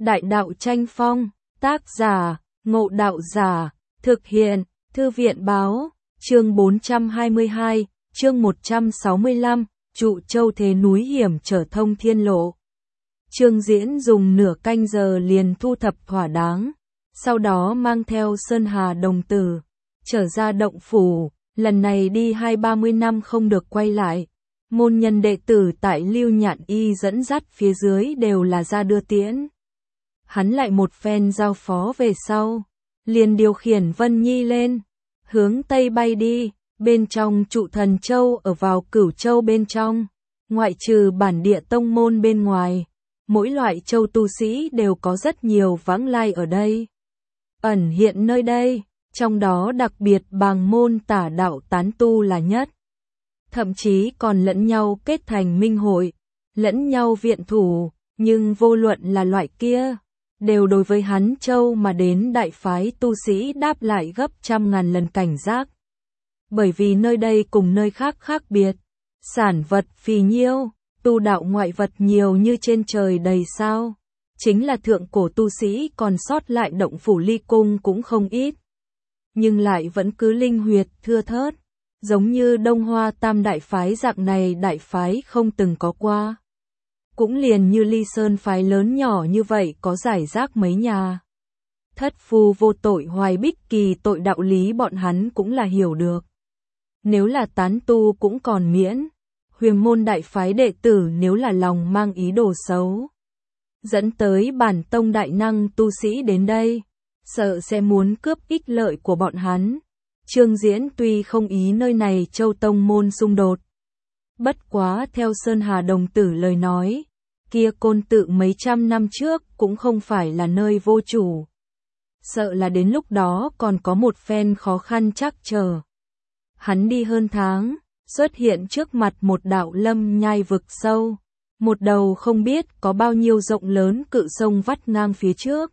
Đại đạo tranh phong, tác giả, Ngộ Đạo Giả, thực hiện, Thư viện báo, chương 422, chương 165, Trụ Châu thế núi hiểm trở thông thiên lộ. Trương Diễn dùng nửa canh giờ liền thu thập thỏa đáng, sau đó mang theo Sơn Hà đồng tử, trở ra động phủ, lần này đi 20-30 năm không được quay lại. Môn nhân đệ tử tại Lưu Nhạn Y dẫn dắt phía dưới đều là ra đưa tiễn. Hắn lại một phen giao phó về sau, liền điều khiển Vân Nhi lên, hướng Tây bay đi, bên trong Trụ Thần Châu ở vào Cửu Châu bên trong, ngoại trừ bản địa tông môn bên ngoài, mỗi loại châu tu sĩ đều có rất nhiều vãng lai ở đây. Ẩn hiện nơi đây, trong đó đặc biệt Bàng môn Tả đạo tán tu là nhất. Thậm chí còn lẫn nhau kết thành minh hội, lẫn nhau viện thủ, nhưng vô luận là loại kia, đều đối với hắn châu mà đến đại phái tu sĩ đáp lại gấp trăm ngàn lần cảnh giác. Bởi vì nơi đây cùng nơi khác khác biệt, sản vật phì nhiêu, tu đạo ngoại vật nhiều như trên trời đầy sao. Chính là thượng cổ tu sĩ còn sót lại động phủ ly cung cũng không ít. Nhưng lại vẫn cứ linh huyệt thưa thớt, giống như Đông Hoa Tam đại phái dạng này đại phái không từng có qua. Cũng liền như Ly Sơn phái lớn nhỏ như vậy có giải rác mấy nhà. Thất phu vô tội hoài bích kỳ tội đạo lý bọn hắn cũng là hiểu được. Nếu là tán tu cũng còn miễn, huyền môn đại phái đệ tử nếu là lòng mang ý đồ xấu, dẫn tới bản tông đại năng tu sĩ đến đây, sợ sẽ muốn cướp ích lợi của bọn hắn. Trương Diễn tuy không ý nơi này châu tông môn xung đột, bất quá theo Sơn Hà đồng tử lời nói, kia Côn Tự mấy trăm năm trước cũng không phải là nơi vô chủ. Sợ là đến lúc đó còn có một phen khó khăn chắc chờ. Hắn đi hơn tháng, xuất hiện trước mặt một đạo lâm nhai vực sâu, một đầu không biết có bao nhiêu rộng lớn cự sông vắt ngang phía trước.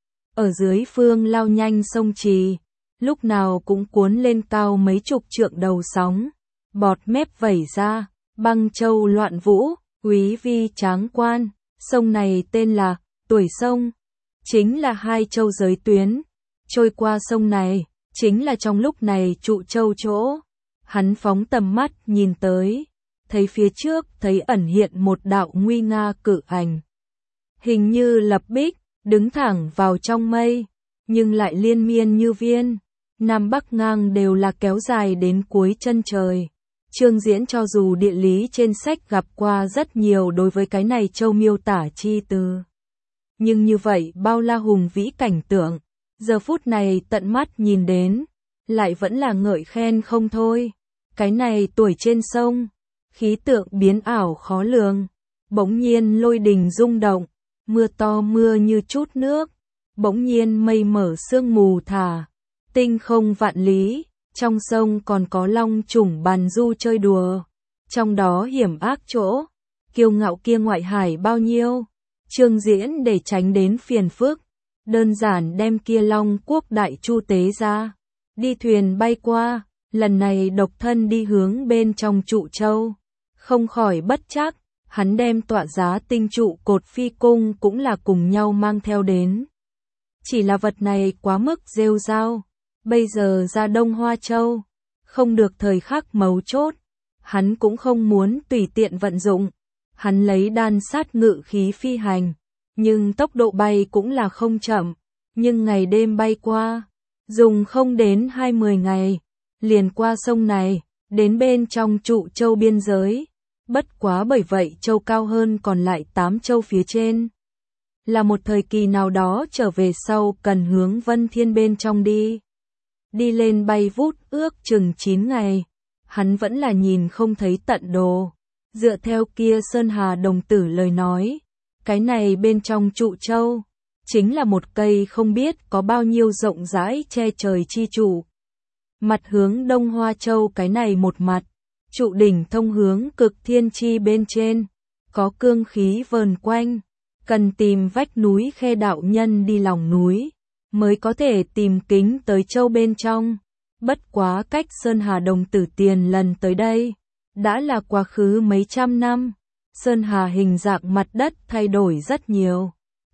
Ở dưới phương lao nhanh sông trì, lúc nào cũng cuốn lên cao mấy chục trượng đầu sóng, bọt mép vẩy ra, băng châu loạn vũ, quý vi tráng quan. Sông này tên là Tuổi Sông, chính là hai châu giới tuyến. Trôi qua sông này, chính là trong lúc này Trụ Châu chỗ. Hắn phóng tầm mắt nhìn tới, thấy phía trước thấy ẩn hiện một đạo nguy nga cự ảnh. Hình như lập bích, đứng thẳng vào trong mây, nhưng lại liên miên như viên. Nam Bắc ngang đều là kéo dài đến cuối chân trời. Trương Diễn cho dù địa lý trên sách gặp qua rất nhiều đối với cái này châu miêu tả chi từ, nhưng như vậy bao la hùng vĩ cảnh tượng, giờ phút này tận mắt nhìn đến, lại vẫn là ngợi khen không thôi. Cái này tuổi trên sông, khí tượng biến ảo khó lường, bỗng nhiên lôi đình rung động, mưa to mưa như chút nước, bỗng nhiên mây mở sương mù thả, tinh không vạn lý. Trong sông còn có long trùng bàn du chơi đùa, trong đó hiểm ác chỗ, kiêu ngạo kia ngoại hải bao nhiêu. Trương Diễn để tránh đến phiền phức, đơn giản đem kia long quốc đại chu tế ra, đi thuyền bay qua, lần này độc thân đi hướng bên trong Trụ Châu. Không khỏi bất chắc, hắn đem tọa giá tinh trụ cột phi cung cũng là cùng nhau mang theo đến. Chỉ là vật này quá mức rêu rao. Bây giờ ra Đông Hoa Châu, không được thời khắc mấu chốt, hắn cũng không muốn tùy tiện vận dụng. Hắn lấy đan sát ngự khí phi hành, nhưng tốc độ bay cũng là không chậm, nhưng ngày đêm bay qua, dùng không đến 20 ngày, liền qua sông này, đến bên trong Trụ Châu biên giới. Bất quá bởi vậy châu cao hơn còn lại 8 châu phía trên. Là một thời kỳ nào đó trở về sau cần hướng Vân Thiên bên trong đi. Đi lên bay vút ước chừng 9 ngày, hắn vẫn là nhìn không thấy tận đồ. Dựa theo kia Sơn Hà đồng tử lời nói, cái này bên trong Trụ Châu, chính là một cây không biết có bao nhiêu rộng rãi che trời chi trụ. Mặt hướng Đông Hoa Châu cái này một mặt, trụ đỉnh thông hướng cực thiên chi bên trên, có cương khí vờn quanh, cần tìm vách núi khe đạo nhân đi lòng núi, mới có thể tìm kính tới châu bên trong. Bất quá cách Sơn Hà đồng tử tiền lần tới đây, đã là quá khứ mấy trăm năm. Sơn Hà hình dạng mặt đất thay đổi rất nhiều.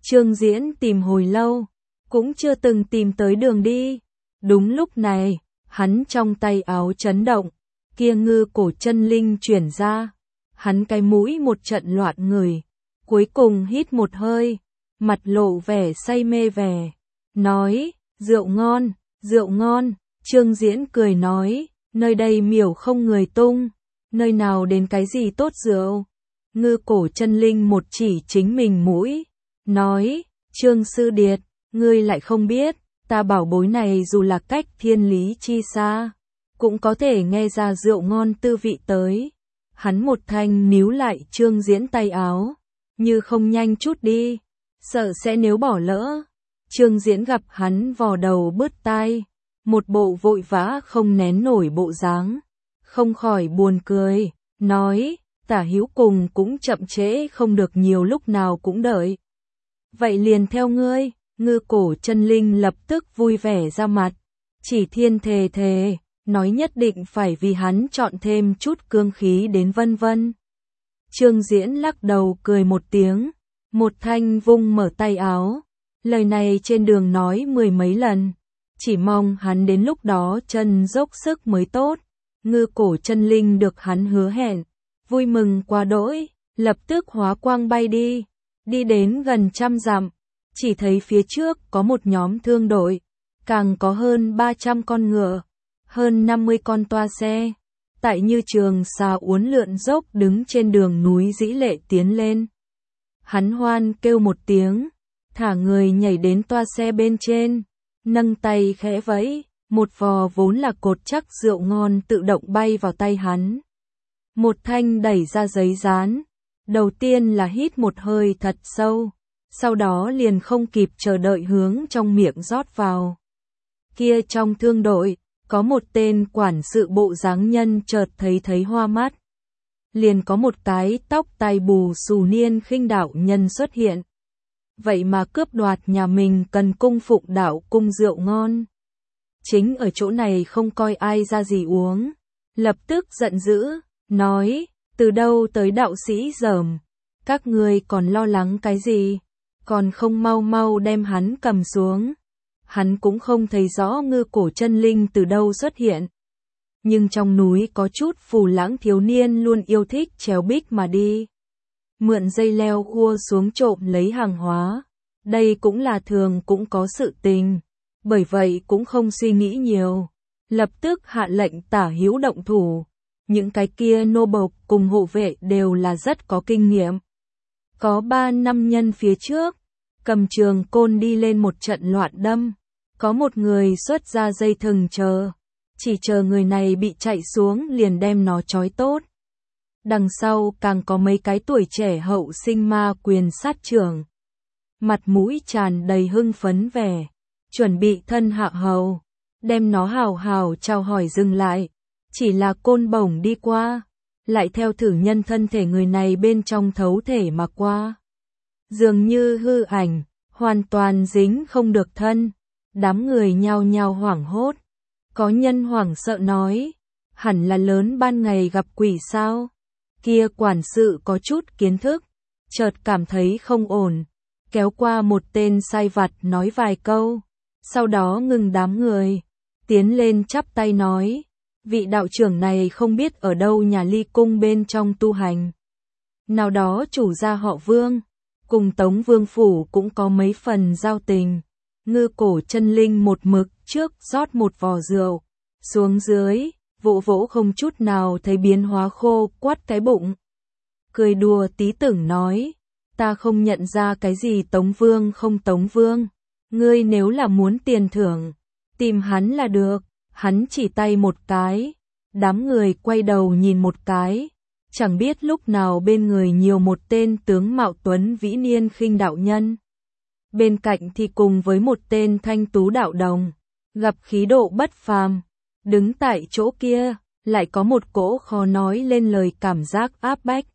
Trương Diễn tìm hồi lâu, cũng chưa từng tìm tới đường đi. Đúng lúc này, hắn trong tay áo chấn động, kia ngư cổ chân linh chuyển ra. Hắn cái mũi một trận loạn người, cuối cùng hít một hơi, mặt lộ vẻ say mê vẻ, nói, rượu ngon, rượu ngon. Trương Diễn cười nói, nơi đây miểu không người tung, nơi nào đến cái gì tốt rượu. Ngư cổ chân linh một chỉ chính mình mũi, nói, Trương Sư Điệt, ngươi lại không biết, ta bảo bối này dù là cách thiên lý chi xa, cũng có thể nghe ra rượu ngon tư vị tới. Hắn một thanh níu lại Trương Diễn tay áo, như không nhanh chút đi, sợ sẽ nếu bỏ lỡ. Trương Diễn gặp hắn vò đầu bứt tai, một bộ vội vã không nén nổi bộ dáng, không khỏi buồn cười, nói, Tả Hữu cùng cũng chậm trễ không được nhiều, lúc nào cũng đợi. Vậy liền theo ngươi. Ngư cổ chân linh lập tức vui vẻ ra mặt, chỉ thiên thề, nói nhất định phải vì hắn chọn thêm chút cương khí đến vân vân. Trương Diễn lắc đầu cười một tiếng, một thanh vung mở tay áo, lời này trên đường nói mười mấy lần, chỉ mong hắn đến lúc đó chân dốc sức mới tốt. Ngư cổ chân linh được hắn hứa hẹn, vui mừng quá đỗi, lập tức hóa quang bay đi, đi đến gần 100 dặm. Chỉ thấy phía trước có một nhóm thương đội, càng có hơn 300 con ngựa, hơn 50 con toa xe, tại như trường xà uốn lượn dốc đứng trên đường núi dĩ lệ tiến lên. Hắn hoan kêu một tiếng, thả người nhảy đến toa xe bên trên, nâng tay khẽ vẫy, một vò vốn là cột chắc rượu ngon tự động bay vào tay hắn. Một thanh đẩy ra giấy dán, đầu tiên là hít một hơi thật sâu, sau đó liền không kịp chờ đợi hướng trong miệng rót vào. Kia trong thương đội, có một tên quản sự bộ dáng nhân chợt thấy hoa mắt. Liền có một cái tóc tai bù xù niên khinh đạo nhân xuất hiện. Vậy mà cướp đoạt nhà mình cần cung phụng đạo cung rượu ngon. Chính ở chỗ này không coi ai ra gì uống. Lập tức giận dữ, nói, từ đâu tới đạo sĩ dởm, các ngươi còn lo lắng cái gì? Còn không mau mau đem hắn cầm xuống. Hắn cũng không thấy rõ ngư cổ chân linh từ đâu xuất hiện. Nhưng trong núi có chút phù lãng thiếu niên luôn yêu thích trèo bích mà đi. Mượn dây leo khua xuống trộm lấy hàng hóa. Đây cũng là thường cũng có sự tình. Bởi vậy cũng không suy nghĩ nhiều. Lập tức hạ lệnh Tả Hữu động thủ. Những cái kia nô bộc cùng hộ vệ đều là rất có kinh nghiệm. Có 3 năm nhân phía trước, cầm trường côn đi lên một trận loạn đâm. Có một người xuất ra dây thừng chờ. Chỉ chờ người này bị chạy xuống liền đem nó trói tốt. Đằng sau càng có mấy cái tuổi trẻ hậu sinh ma quyền sát trưởng. Mặt mũi tràn đầy hưng phấn vẻ, chuẩn bị thân hạ hầu, đem nó hào hào chào hỏi dừng lại. Chỉ là côn bổng đi qua, lại theo thử nhân thân thể người này bên trong thấu thể mà qua. Dường như hư ảnh, hoàn toàn dính không được thân. Đám người nhao nhao hoảng hốt. Có nhân hoảng sợ nói, hẳn là lớn ban ngày gặp quỷ sao? Kia quản sự có chút kiến thức, chợt cảm thấy không ổn, kéo qua một tên sai vặt nói vài câu, sau đó ngừng đám người, tiến lên chắp tay nói, vị đạo trưởng này không biết ở đâu nhà Ly cung bên trong tu hành. Nào đó chủ gia họ Vương, cùng Tống Vương phủ cũng có mấy phần giao tình. Ngư cổ chân linh một mực trước rót một vò rượu, xuống dưới, vỗ vỗ không chút nào thấy biến hóa khô quắt cái bụng. Cười đùa tí tưởng nói, ta không nhận ra cái gì Tống Vương không Tống Vương, ngươi nếu là muốn tiền thưởng, tìm hắn là được. Hắn chỉ tay một cái, đám người quay đầu nhìn một cái, chẳng biết lúc nào bên người nhiều một tên tướng mạo tuấn vĩ niên khinh đạo nhân. Bên cạnh thì cùng với một tên thanh tú đạo đồng, gặp khí độ bất phàm, đứng tại chỗ kia, lại có một cỗ khó nói lên lời cảm giác áp bách.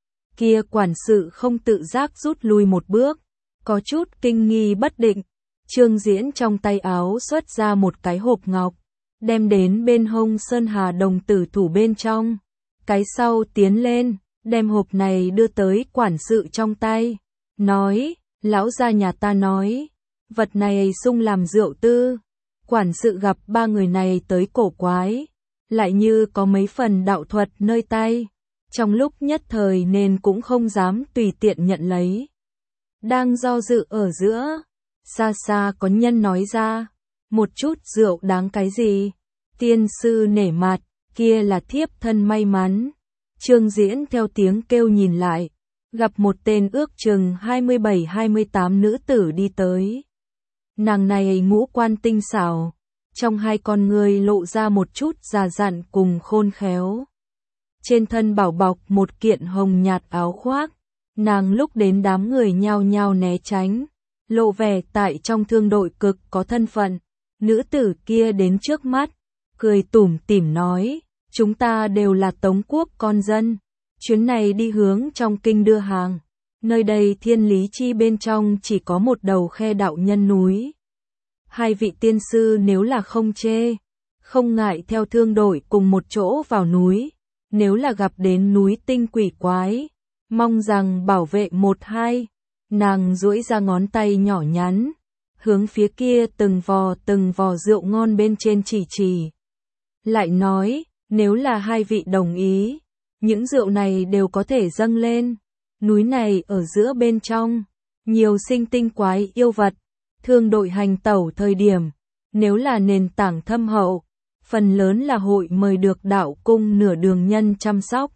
Kia quản sự không tự giác rút lui một bước, có chút kinh nghi bất định. Trương Diễn trong tay áo xuất ra một cái hộp ngọc, đem đến bên hông Sơn Hà đồng tử thủ bên trong. Cái sau tiến lên, đem hộp này đưa tới quản sự trong tay, nói, Lão gia nhà ta nói, vật này sung làm rượu tư. Quản sự gặp ba người này tới cổ quái, lại như có mấy phần đạo thuật nơi tay, trong lúc nhất thời nên cũng không dám tùy tiện nhận lấy. Đang do dự ở giữa, xa xa có nhân nói ra, một chút rượu đáng cái gì, tiên sư nể mặt, kia là thiếp thân may mắn. Trương Diễn theo tiếng kêu nhìn lại, gặp một tên ước chừng 27-28 nữ tử đi tới. Nàng này ngũ quan tinh xảo, trong hai con người lộ ra một chút già dặn cùng khôn khéo. Trên thân bảo bọc một kiện hồng nhạt áo khoác, nàng lúc đến đám người nhao nhao né tránh, lộ vẻ tại trong thương đội cực có thân phận. Nữ tử kia đến trước mắt, cười tủm tỉm nói, chúng ta đều là Tống quốc con dân, chuyến này đi hướng trong kinh đưa hàng, nơi đây Thiên Lý Chi bên trong chỉ có một đầu khe đạo nhân núi. Hai vị tiên sư nếu là không chê, không ngại theo thương đội cùng một chỗ vào núi, nếu là gặp đến núi tinh quỷ quái, mong rằng bảo vệ một hai. Nàng duỗi ra ngón tay nhỏ nhắn, hướng phía kia từng vò rượu ngon bên trên chỉ. Lại nói, nếu là hai vị đồng ý, những rượu này đều có thể dâng lên. Núi này ở giữa bên trong, nhiều sinh tinh quái yêu vật, thương đội hành tẩu thời điểm, nếu là nền tảng thâm hậu, phần lớn là hội mời được đạo cung nửa đường nhân chăm sóc.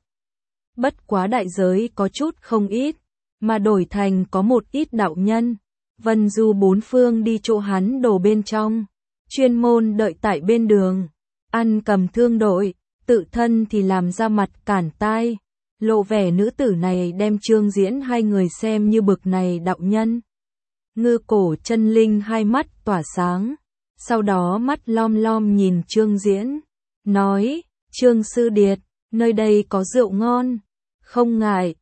Bất quá đại giới có chút không ít, mà đổi thành có một ít đạo nhân, vân du bốn phương đi chỗ hắn đồ bên trong, chuyên môn đợi tại bên đường, ăn cầm thương đội, tự thân thì làm ra mặt cản tai, lộ vẻ nữ tử này đem Trương Diễn hai người xem như bực này đạo nhân. Ngư Cổ Chân Linh hai mắt tỏa sáng, sau đó mắt lom lom nhìn Trương Diễn, nói, Trương Sư Điệt, nơi đây có rượu ngon, không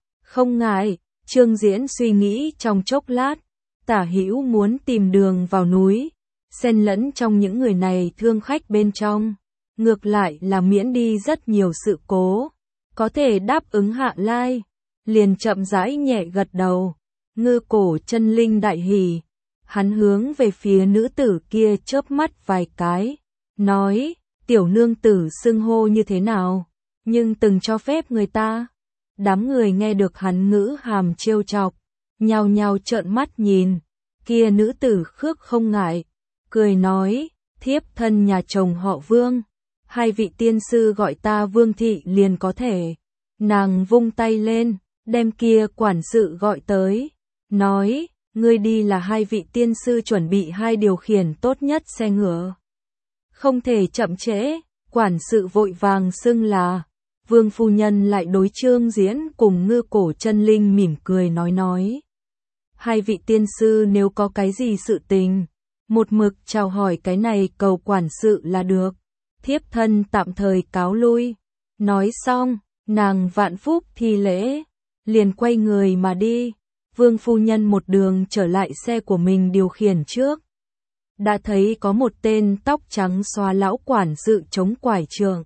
ngại. Trương Diễn suy nghĩ trong chốc lát, tả hữu muốn tìm đường vào núi, xen lẫn trong những người này thương khách bên trong, ngược lại là miễn đi rất nhiều sự cố, có thể đáp ứng hạ lai, liền chậm rãi nhẹ gật đầu. Ngư Cổ Chân Linh đại hỉ, hắn hướng về phía nữ tử kia chớp mắt vài cái, nói, tiểu nương tử xưng hô như thế nào, nhưng từng cho phép người ta. Đám người nghe được hắn ngữ hàm trêu chọc, nhao nhao trợn mắt nhìn, kia nữ tử khước không ngại, cười nói, thiếp thân nhà chồng họ Vương, hai vị tiên sư gọi ta Vương thị liền có thể. Nàng vung tay lên, đem kia quản sự gọi tới, nói, ngươi đi là hai vị tiên sư chuẩn bị hai điều khiển tốt nhất xe ngựa. Không thể chậm trễ, quản sự vội vàng xưng là. Vương phu nhân lại đối Trương Diễn cùng Ngư Cổ Chân Linh mỉm cười nói. Hai vị tiên sư nếu có cái gì sự tình, một mực chào hỏi cái này cầu quản sự là được. Thiếp thân tạm thời cáo lui. Nói xong, nàng vạn phúc thi lễ, liền quay người mà đi. Vương phu nhân một đường trở lại xe của mình điều khiển trước. Đã thấy có một tên tóc trắng xóa lão quản sự chống quải trường.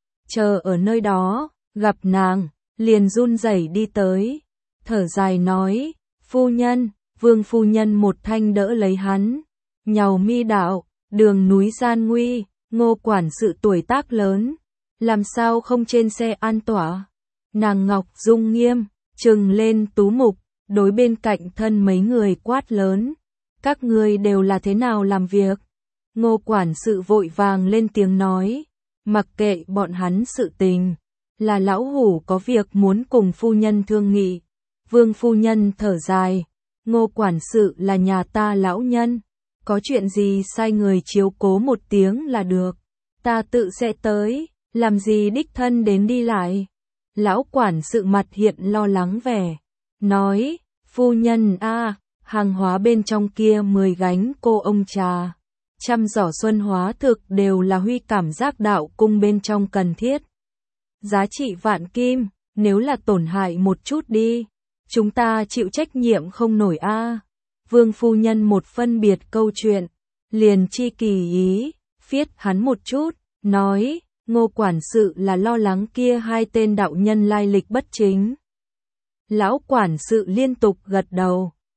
Chờ ở nơi đó, gặp nàng, liền run rẩy đi tới, thở dài nói, phu nhân. Vương phu nhân một thanh đỡ lấy hắn, nhàu mi đạo, đường núi gian nguy, Ngô quản sự tuổi tác lớn, làm sao không trên xe an tỏa. Nàng ngọc dung nghiêm, trừng lên tú mục, đối bên cạnh thân mấy người quát lớn, các ngươi đều là thế nào làm việc. Ngô quản sự vội vàng lên tiếng nói, mặc kệ bọn hắn sự tình, là lão hủ có việc muốn cùng phu nhân thương nghị. Vương phu nhân thở dài, Ngô quản sự là nhà ta lão nhân, có chuyện gì sai người chiếu cố một tiếng là được, ta tự sẽ tới, làm gì đích thân đến đi lại. Lão quản sự mặt hiện lo lắng vẻ, nói, phu nhân a, hàng hóa bên trong kia 10 gánh cô ông trà, trăm giỏ xuân hóa thực đều là huy cảm giác đạo cung bên trong cần thiết. Giá trị vạn kim, nếu là tổn hại một chút đi, chúng ta chịu trách nhiệm không nổi a. Vương phu nhân một phân biệt câu chuyện, liền chi kỳ ý, phiết hắn một chút, nói, Ngô quản sự là lo lắng kia hai tên đạo nhân lai lịch bất chính. Lão quản sự liên tục gật đầu,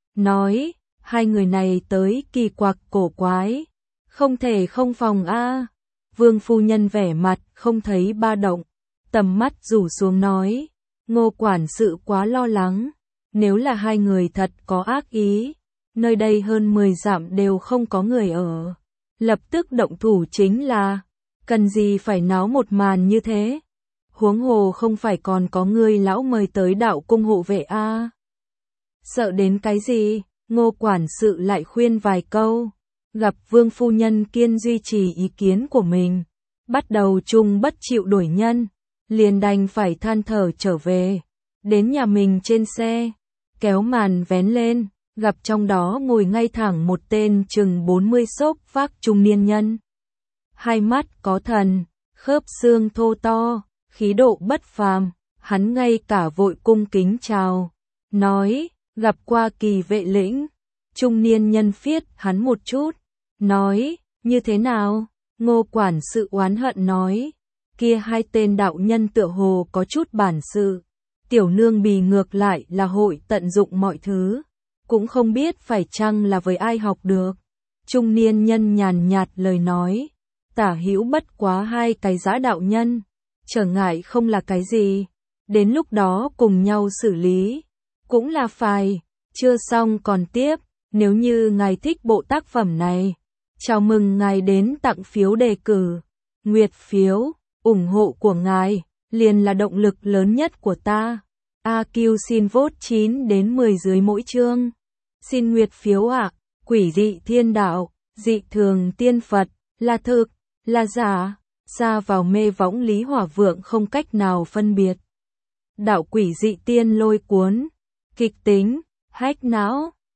nói, hai người này tới kỳ quặc cổ quái, không thể không phòng a. Vương phu nhân vẻ mặt không thấy ba động, tầm mắt rủ xuống nói, Ngô quản sự quá lo lắng, nếu là hai người thật có ác ý, nơi đây hơn 10 dặm đều không có người ở, lập tức động thủ chính là, cần gì phải náo một màn như thế, huống hồ không phải còn có người lão mời tới đạo cung hộ vệ a. Sợ đến cái gì, Ngô quản sự lại khuyên vài câu, gặp Vương phu nhân kiên duy trì ý kiến của mình, bắt đầu chung bất chịu đuổi nhân, liền đành phải than thở trở về, đến nhà mình trên xe, kéo màn vén lên, gặp trong đó ngồi ngay thẳng một tên chừng 40 xốc vác trung niên nhân. Hai mắt có thần, khớp xương thô to, khí độ bất phàm, hắn ngay cả vội cung kính chào, nói, gặp qua Kỳ vệ lĩnh. Trung niên nhân phiết hắn một chút, nói, như thế nào? Ngô quản sự oán hận nói, kia hai tên đạo nhân tựa hồ có chút bản sự, tiểu nương bì ngược lại là hội tận dụng mọi thứ, cũng không biết phải chăng là với ai học được. Trung niên nhân nhàn nhạt lời nói, tả hữu bất quá hai cái dã đạo nhân, trở ngại không là cái gì, đến lúc đó cùng nhau xử lý, cũng là phải, chưa xong còn tiếp. Nếu như ngài thích bộ tác phẩm này, chào mừng ngài đến tặng phiếu đề cử, nguyệt phiếu, ủng hộ của ngài, liền là động lực lớn nhất của ta. AQ xin vote 9 đến 10 dưới mỗi chương. Xin nguyệt phiếu ạ, quỷ dị thiên đạo, dị thường tiên Phật, là thực, là giả, xa vào mê võng lý hỏa vượng không cách nào phân biệt. Đạo quỷ dị tiên lôi cuốn, kịch tính, hách não.